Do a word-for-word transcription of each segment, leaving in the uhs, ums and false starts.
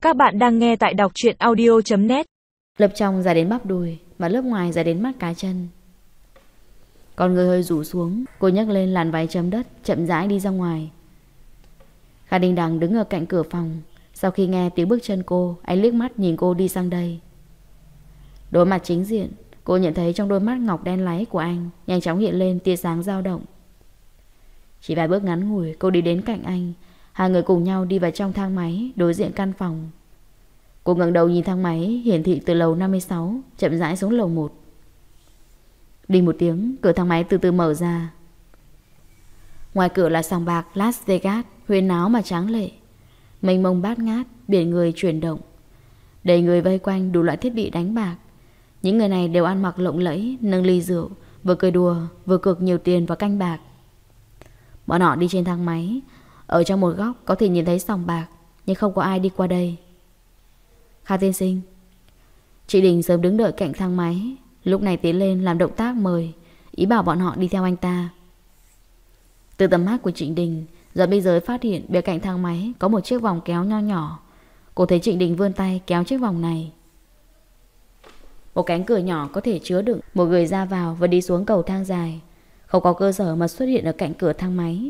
Các bạn đang nghe tại đọc truyện audio chấm net. Lớp trong dài đến bắp đùi, mà lớp ngoài dài đến mắt cá chân. Con người hơi rủ xuống, cô nhấc lên làn váy chấm đất, chậm rãi đi ra ngoài. Kha Đinh Đằng đứng ở cạnh cửa phòng. Sau khi nghe tiếng bước chân cô, anh liếc mắt nhìn cô đi sang đây. Đối mặt chính diện, cô nhận thấy trong đôi mắt ngọc đen láy của anh nhanh chóng hiện lên tia sáng dao động. Chỉ vài bước ngắn ngủi, cô đi đến cạnh anh. Hai người cùng nhau đi vào trong thang máy đối diện căn phòng. Cô ngẩng đầu nhìn thang máy hiển thị từ lầu năm mươi sáu chậm rãi xuống lầu một. Đinh một tiếng, cửa thang máy từ từ mở ra. Ngoài cửa là sòng bạc Las Vegas, huyên náo mà tráng lệ. Mênh mông bát ngát, biển người chuyển động. Đầy người vây quanh đủ loại thiết bị đánh bạc. Những người này đều ăn mặc lộng lẫy, nâng ly rượu, vừa cười đùa, vừa cược nhiều tiền vào canh bạc. Bọn họ đi trên thang máy. Ở trong một góc có thể nhìn thấy sòng bạc, nhưng không có ai đi qua đây. Kha tiên sinh. Chị Đình sớm đứng đợi cạnh thang máy, lúc này tiến lên làm động tác mời, ý bảo bọn họ đi theo anh ta. Từ tầm mắt của Trịnh Đình, giờ bây giờ phát hiện bên cạnh thang máy có một chiếc vòng kéo nho nhỏ. Cô thấy Trịnh Đình vươn tay kéo chiếc vòng này. Một cánh cửa nhỏ có thể chứa đựng một người ra vào và đi xuống cầu thang dài. Không có cơ sở mà xuất hiện ở cạnh cửa thang máy.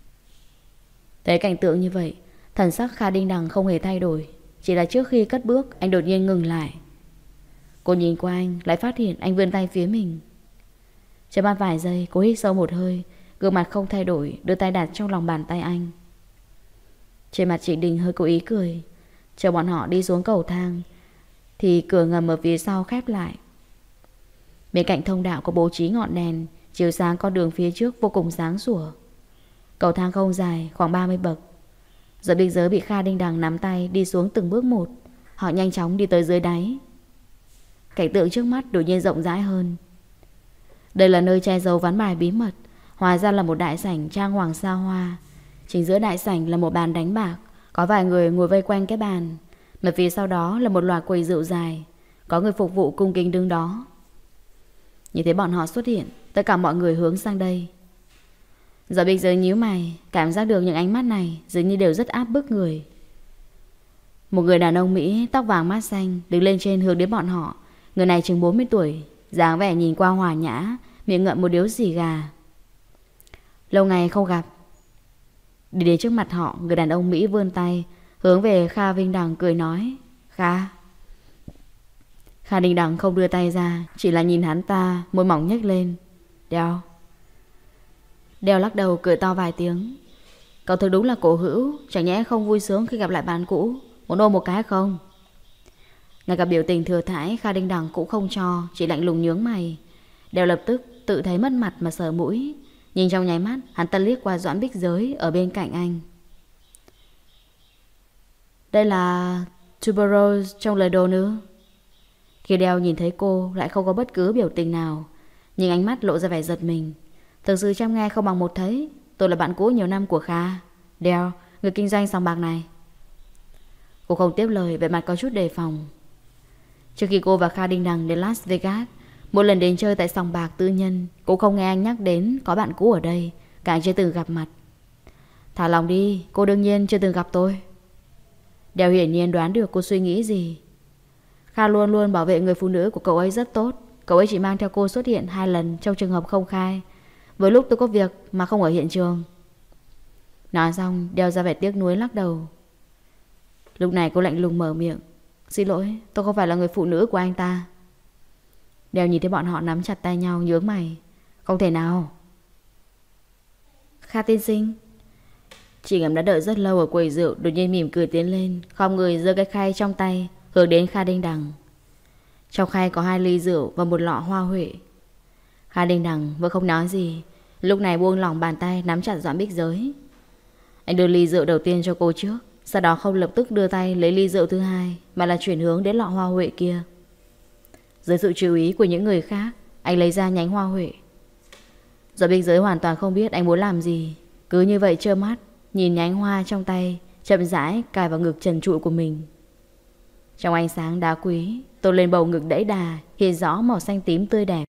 Thấy cảnh tượng như vậy, thần sắc Kha Đinh Đằng không hề thay đổi. Chỉ là trước khi cất bước, anh đột nhiên ngừng lại. Cô nhìn qua anh, lại phát hiện anh vươn tay phía mình. Chớp mắt vài giây, cô hít sâu một hơi, gương mặt không thay đổi, đưa tay đặt trong lòng bàn tay anh. Trên mặt chị Đình hơi cố ý cười. Chờ bọn họ đi xuống cầu thang thì cửa ngầm ở phía sau khép lại. Bên cạnh thông đạo có bố trí ngọn đèn, chiếu sáng con đường phía trước vô cùng sáng sủa. Cầu thang không dài, khoảng ba mươi bậc. Giờ biên giới bị Kha Đinh Đằng nắm tay đi xuống từng bước một. Họ nhanh chóng đi tới dưới đáy. Cảnh tượng trước mắt đột nhiên rộng rãi hơn. Đây là nơi che giấu ván bài bí mật. Hóa ra là một đại sảnh trang hoàng xa hoa. Chính giữa đại sảnh là một bàn đánh bạc. Có vài người ngồi vây quanh cái bàn. Mà phía sau đó là một loạt quầy rượu dài. Có người phục vụ cung kính đứng đó. Nhìn thấy bọn họ xuất hiện, tất cả mọi người hướng sang đây. Giờ bây giờ nhíu mày, cảm giác được những ánh mắt này dường như đều rất áp bức người. Một người đàn ông Mỹ tóc vàng mắt xanh đứng lên trên hướng đến bọn họ. Người này chừng bốn mươi tuổi, dáng vẻ nhìn qua hòa nhã, miệng ngậm một điếu xì gà. Lâu ngày không gặp. Đi đến trước mặt họ, người đàn ông Mỹ vươn tay hướng về Kha Vinh Đằng cười nói: Kha. Kha Đinh Đằng không đưa tay ra, chỉ là nhìn hắn ta, môi mỏng nhếch lên. Đeo. Đeo lắc đầu cười to vài tiếng. Cậu thực đúng là cổ hữu, chẳng nhẽ không vui sướng khi gặp lại bạn cũ. Muốn ôm một cái không? Ngay cả biểu tình thừa thãi Kha Đinh Đằng cũng không cho, chỉ lạnh lùng nhướng mày. Đeo lập tức tự thấy mất mặt mà sờ mũi. Nhìn trong nháy mắt, hắn ta liếc qua Doãn Bích Giới ở bên cạnh anh. Đây là tuberose trong lời đồn ư? Khi Đeo nhìn thấy cô lại không có bất cứ biểu tình nào, nhưng ánh mắt lộ ra vẻ giật mình. Thực sự chăm nghe không bằng một thấy. Tôi là bạn cũ nhiều năm của Kha. Đeo, người kinh doanh sòng bạc này. Cô không tiếp lời, vẻ mặt có chút đề phòng. Trước khi cô và Kha Đinh Đằng đến Las Vegas, một lần đến chơi tại sòng bạc tư nhân, cô không nghe anh nhắc đến có bạn cũ ở đây, càng chưa từng gặp mặt. Thả lòng đi, cô đương nhiên chưa từng gặp tôi. Đeo hiển nhiên đoán được cô suy nghĩ gì. Kha luôn luôn bảo vệ người phụ nữ của cậu ấy rất tốt. Cậu ấy chỉ mang theo cô xuất hiện hai lần trong trường hợp không khai, với lúc tôi có việc mà không ở hiện trường. Nói xong, Đeo ra vẻ tiếc nuối lắc đầu. Lúc này cô lạnh lùng mở miệng: Xin lỗi, tôi không phải là người phụ nữ của anh ta. Đeo nhìn thấy bọn họ nắm chặt tay nhau, nhướng mày. Không thể nào. Kha tiên sinh. Chị Ngầm đã đợi rất lâu ở quầy rượu, đột nhiên mỉm cười tiến lên, khom người giơ cái khay trong tay hướng đến Kha Đinh Đằng. Trong khay có hai ly rượu và một lọ hoa huệ. Kha Đinh Đằng vẫn không nói gì, lúc này buông lỏng bàn tay nắm chặt Doãn Bích Giới. Anh đưa ly rượu đầu tiên cho cô trước, sau đó không lập tức đưa tay lấy ly rượu thứ hai, mà là chuyển hướng đến lọ hoa huệ kia. Dưới sự chú ý của những người khác, anh lấy ra nhánh hoa huệ. Doãn Bích Giới hoàn toàn không biết anh muốn làm gì, cứ như vậy trơ mắt nhìn nhánh hoa trong tay chậm rãi cài vào ngực trần trụi của mình. Trong ánh sáng đá quý, tô lên bầu ngực đẫy đà hiện rõ màu xanh tím tươi đẹp.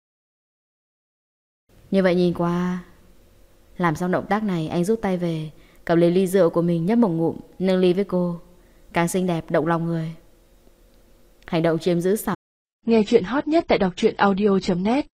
Như vậy nhìn qua. Làm xong động tác này, anh rút tay về, cầm lấy ly rượu của mình nhấp một ngụm, nâng ly với cô. càng xinh đẹp động lòng người. Hành động chiếm giữ sau. Nghe chuyện hot nhất tại đọc truyện audio chấm net.